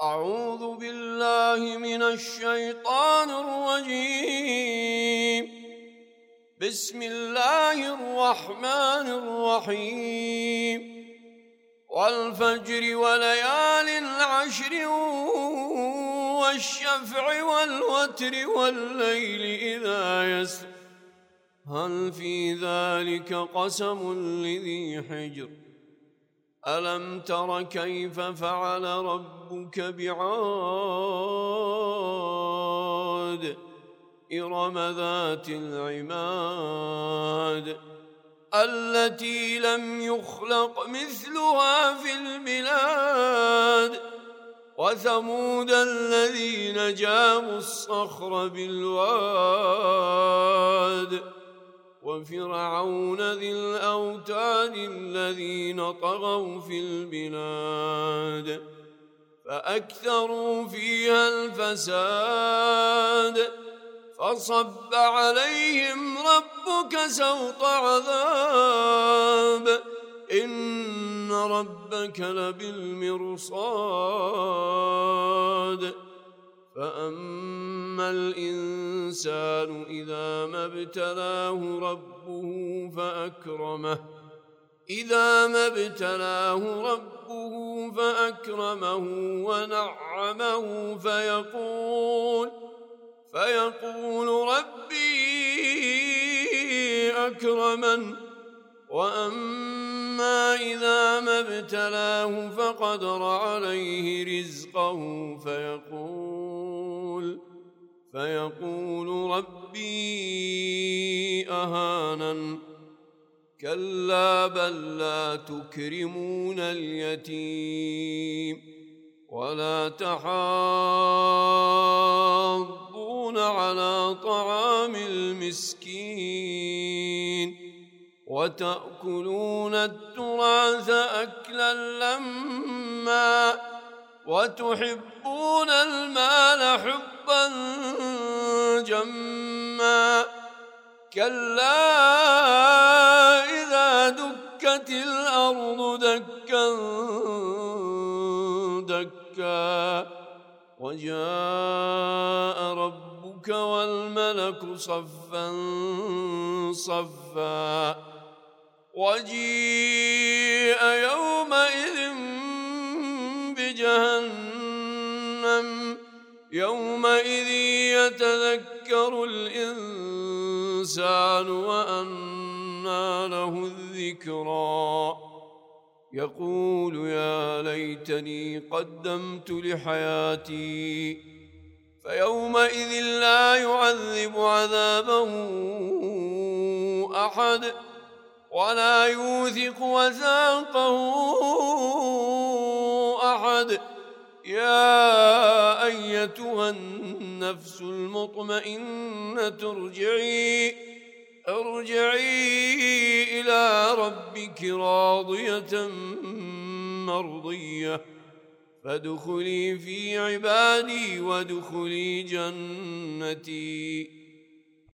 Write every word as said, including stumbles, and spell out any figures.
أعوذ بالله من الشيطان الرجيم. بسم الله الرحمن الرحيم. والفجر وليال عشر والشفع والوتر والليل إذا يسر هل في ذلك قسم لذي حجر ألم تر كيف فعل ربك بعاد إرم ذات العماد التي لم يخلق مثلها في البلاد وثمود الذين جابوا الصخر بالواد وفرعون ذي الأوتاد الذين طغوا في البلاد فأكثروا فيها الفساد فصب عليهم ربك سوط عذاب إن ربك لبالمرصاد فأما الإنسان إذا ما ابتلاه ربه فأكرمه إذا ما ابتلاه ربه فأكرمه ونعمه فيقول فيقول ربي أكرمن وأما إذا ما ابتلاه فقدر عليه رزقه فيقول فيقول ربي أهانن كلا بل لا تكرمون اليتيم ولا تحاضون على طعام المسكين وتأكلون التراث أكلا لما وتحبون المال حبا جما كلا إذا دكت الأرض دكا دكا وجاء ربك والملك صفا صفا وجيء يومئذ بجهنم يومئذ يتذكر الإنسان وأنى له الذكرى يقول يا ليتني قدمت لحياتي فيومئذ لا يعذب عذابه أحد ولا يوثق وثاقه أحد يا أيتها النفس المطمئنة ارجعي ارجعي إلى ربك راضية مرضية فادخلي في عبادي وادخلي جنتي